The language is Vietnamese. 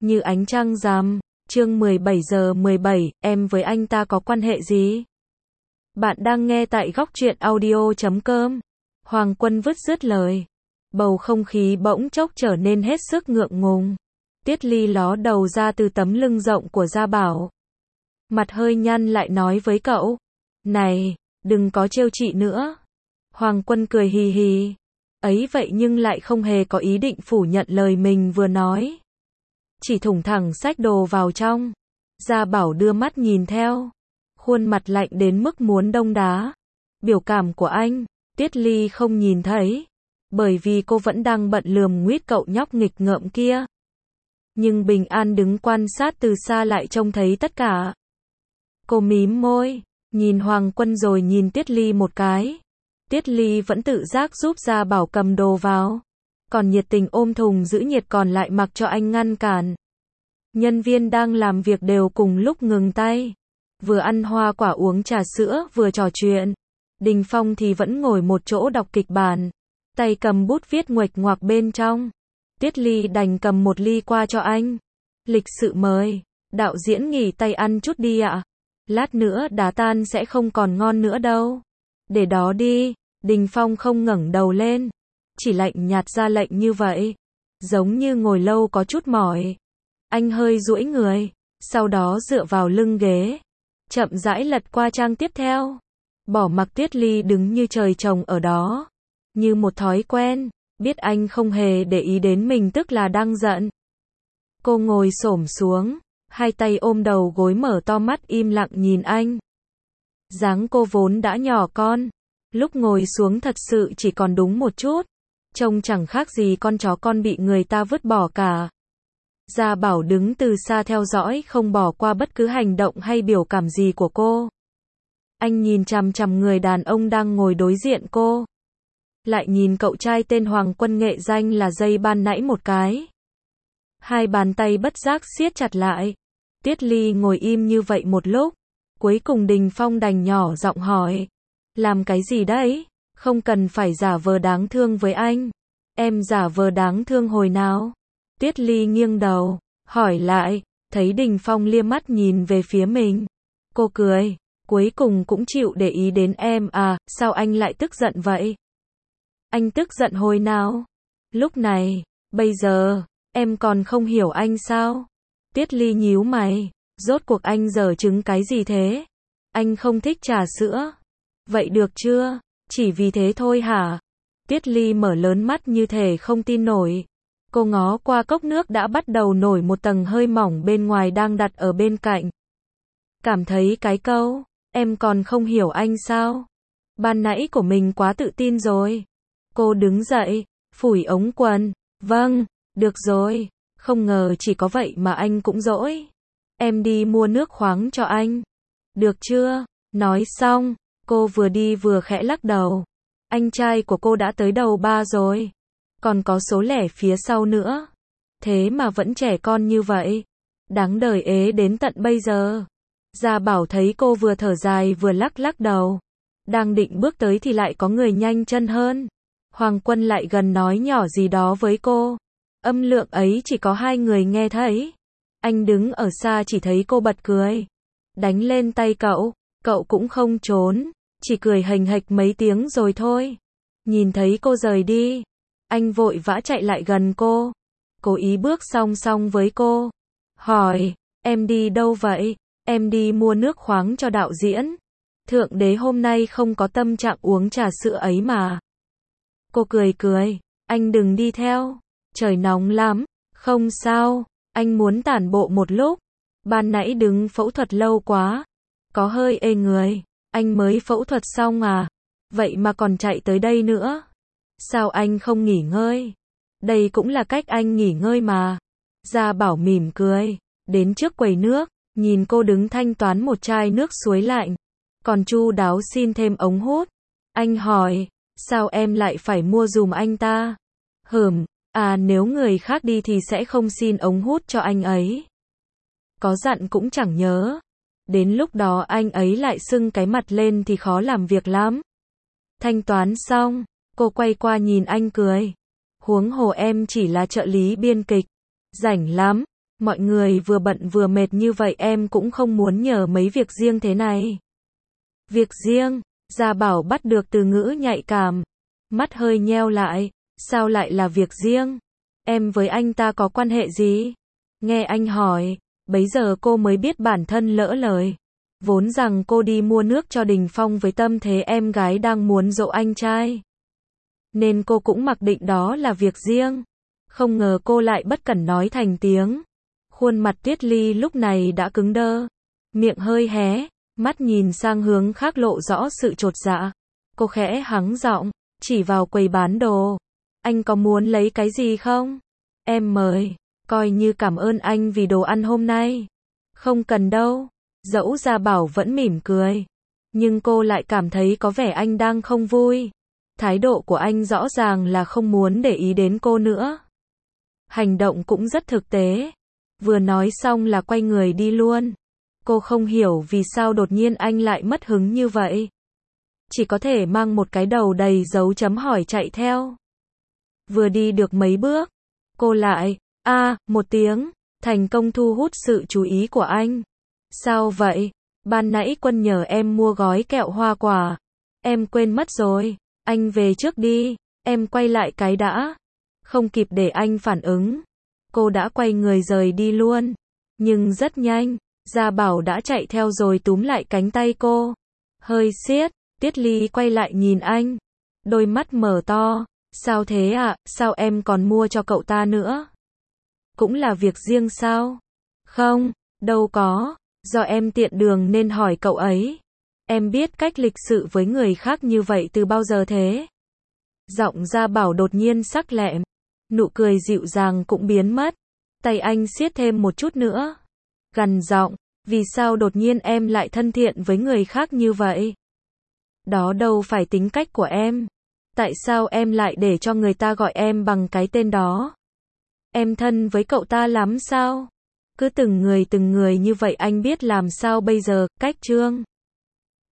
Như ánh trăng rằm. Chương 17:17, em với anh ta có quan hệ gì? Bạn đang nghe tại góc truyện audio.com. Hoàng Quân vứt dứt lời. Bầu không khí bỗng chốc trở nên hết sức ngượng ngùng. Tiết Ly ló đầu ra từ tấm lưng rộng của Gia Bảo. Mặt hơi nhăn lại nói với cậu. Này, đừng có trêu chị nữa. Hoàng Quân cười hì hì. Ấy vậy nhưng lại không hề có ý định phủ nhận lời mình vừa nói. Chỉ thủng thẳng xách đồ vào trong. Gia Bảo đưa mắt nhìn theo. Khuôn mặt lạnh đến mức muốn đông đá. Biểu cảm của anh, Tiết Ly không nhìn thấy. Bởi vì cô vẫn đang bận lườm nguýt cậu nhóc nghịch ngợm kia. Nhưng Bình An đứng quan sát từ xa lại trông thấy tất cả. Cô mím môi, nhìn Hoàng Quân rồi nhìn Tiết Ly một cái. Tiết Ly vẫn tự giác giúp Gia Bảo cầm đồ vào. Còn nhiệt tình ôm thùng giữ nhiệt còn lại mặc cho anh ngăn cản. Nhân viên đang làm việc đều cùng lúc ngừng tay. Vừa ăn hoa quả uống trà sữa vừa trò chuyện. Đình Phong thì vẫn ngồi một chỗ đọc kịch bản. Tay cầm bút viết nguệch ngoạc bên trong. Tiết Ly đành cầm một ly qua cho anh. Lịch sự mời. Đạo diễn nghỉ tay ăn chút đi ạ. Lát nữa đá tan sẽ không còn ngon nữa đâu. Để đó đi. Đình Phong không ngẩng đầu lên. Chỉ lạnh nhạt ra lệnh như vậy. Giống như ngồi lâu có chút mỏi. Anh hơi duỗi người. Sau đó dựa vào lưng ghế. Chậm rãi lật qua trang tiếp theo. Bỏ mặc Tiết Ly đứng như trời trồng ở đó. Như một thói quen. Biết anh không hề để ý đến mình tức là đang giận. Cô ngồi xổm xuống. Hai tay ôm đầu gối mở to mắt im lặng nhìn anh. Dáng cô vốn đã nhỏ con. Lúc ngồi xuống thật sự chỉ còn đúng một chút. Trông chẳng khác gì con chó con bị người ta vứt bỏ cả. Gia Bảo đứng từ xa theo dõi không bỏ qua bất cứ hành động hay biểu cảm gì của cô. Anh nhìn chằm chằm người đàn ông đang ngồi đối diện cô. Lại nhìn cậu trai tên Hoàng Quân nghệ danh là Dây ban nãy một cái. Hai bàn tay bất giác siết chặt lại. Tiết Ly ngồi im như vậy một lúc. Cuối cùng Đình Phong đành nhỏ giọng hỏi. Làm cái gì đấy? Không cần phải giả vờ đáng thương với anh. Em giả vờ đáng thương hồi nào? Tiết Ly nghiêng đầu, hỏi lại, thấy Đình Phong lia mắt nhìn về phía mình. Cô cười, cuối cùng cũng chịu để ý đến em à, sao anh lại tức giận vậy? Anh tức giận hồi nào? Lúc này, bây giờ, em còn không hiểu anh sao? Tiết Ly nhíu mày, rốt cuộc anh giở trứng cái gì thế? Anh không thích trà sữa. Vậy được chưa? Chỉ vì thế thôi hả? Tiết Ly mở lớn mắt như thể không tin nổi. Cô ngó qua cốc nước đã bắt đầu nổi một tầng hơi mỏng bên ngoài đang đặt ở bên cạnh. Cảm thấy cái câu, em còn không hiểu anh sao? Ban nãy của mình quá tự tin rồi. Cô đứng dậy, phủi ống quần. Vâng, được rồi. Không ngờ chỉ có vậy mà anh cũng dỗi. Em đi mua nước khoáng cho anh. Được chưa? Nói xong, cô vừa đi vừa khẽ lắc đầu. Anh trai của cô đã tới đầu ba rồi. Còn có số lẻ phía sau nữa. Thế mà vẫn trẻ con như vậy. Đáng đời ế đến tận bây giờ. Gia Bảo thấy cô vừa thở dài vừa lắc lắc đầu. Đang định bước tới thì lại có người nhanh chân hơn. Hoàng Quân lại gần nói nhỏ gì đó với cô. Âm lượng ấy chỉ có hai người nghe thấy. Anh đứng ở xa chỉ thấy cô bật cười. Đánh lên tay cậu. Cậu cũng không trốn. Chỉ cười hềnh hệch mấy tiếng rồi thôi. Nhìn thấy cô rời đi. Anh vội vã chạy lại gần cô. Cố ý bước song song với cô. Hỏi, em đi đâu vậy? Em đi mua nước khoáng cho đạo diễn. Thượng đế hôm nay không có tâm trạng uống trà sữa ấy mà. Cô cười cười, anh đừng đi theo. Trời nóng lắm. Không sao, anh muốn tản bộ một lúc. Ban nãy đứng phẫu thuật lâu quá. Có hơi ê người. Anh mới phẫu thuật xong à? Vậy mà còn chạy tới đây nữa. Sao anh không nghỉ ngơi? Đây cũng là cách anh nghỉ ngơi mà. Gia Bảo mỉm cười. Đến trước quầy nước. Nhìn cô đứng thanh toán một chai nước suối lạnh. Còn chu đáo xin thêm ống hút. Anh hỏi. Sao em lại phải mua dùm anh ta? À nếu người khác đi thì sẽ không xin ống hút cho anh ấy. Có dặn cũng chẳng nhớ. Đến lúc đó anh ấy lại sưng cái mặt lên thì khó làm việc lắm. Thanh toán xong, cô quay qua nhìn anh cười. Huống hồ em chỉ là trợ lý biên kịch. Rảnh lắm. Mọi người vừa bận vừa mệt như vậy em cũng không muốn nhờ mấy việc riêng thế này. Việc riêng, Gia Bảo bắt được từ ngữ nhạy cảm. Mắt hơi nheo lại, sao lại là việc riêng? Em với anh ta có quan hệ gì? Nghe anh hỏi, bấy giờ cô mới biết bản thân lỡ lời. Vốn rằng cô đi mua nước cho Đình Phong với tâm thế em gái đang muốn dỗ anh trai. Nên cô cũng mặc định đó là việc riêng. Không ngờ cô lại bất cẩn nói thành tiếng. Khuôn mặt Tuyết Ly lúc này đã cứng đơ. Miệng hơi hé, mắt nhìn sang hướng khác lộ rõ sự chột dạ. Cô khẽ hắng giọng, chỉ vào quầy bán đồ. Anh có muốn lấy cái gì không? Em mời, coi như cảm ơn anh vì đồ ăn hôm nay. Không cần đâu. Dẫu Gia Bảo vẫn mỉm cười. Nhưng cô lại cảm thấy có vẻ anh đang không vui. Thái độ của anh rõ ràng là không muốn để ý đến cô nữa. Hành động cũng rất thực tế. Vừa nói xong là quay người đi luôn. Cô không hiểu vì sao đột nhiên anh lại mất hứng như vậy. Chỉ có thể mang một cái đầu đầy dấu chấm hỏi chạy theo. Vừa đi được mấy bước, cô lại, một tiếng, thành công thu hút sự chú ý của anh. Sao vậy? Ban nãy Quân nhờ em mua gói kẹo hoa quả. Em quên mất rồi. Anh về trước đi, em quay lại cái đã. Không kịp để anh phản ứng. Cô đã quay người rời đi luôn. Nhưng rất nhanh, Gia Bảo đã chạy theo rồi túm lại cánh tay cô. Hơi siết, Tuyết Ly quay lại nhìn anh. Đôi mắt mở to. Sao thế ạ? Sao em còn mua cho cậu ta nữa? Cũng là việc riêng sao? Không, đâu có. Do em tiện đường nên hỏi cậu ấy. Em biết cách lịch sự với người khác như vậy từ bao giờ thế? Giọng Gia Bảo đột nhiên sắc lẹm. Nụ cười dịu dàng cũng biến mất. Tay anh siết thêm một chút nữa. Gằn giọng, vì sao đột nhiên em lại thân thiện với người khác như vậy? Đó đâu phải tính cách của em. Tại sao em lại để cho người ta gọi em bằng cái tên đó? Em thân với cậu ta lắm sao? Cứ từng người như vậy anh biết làm sao bây giờ, cách Trương.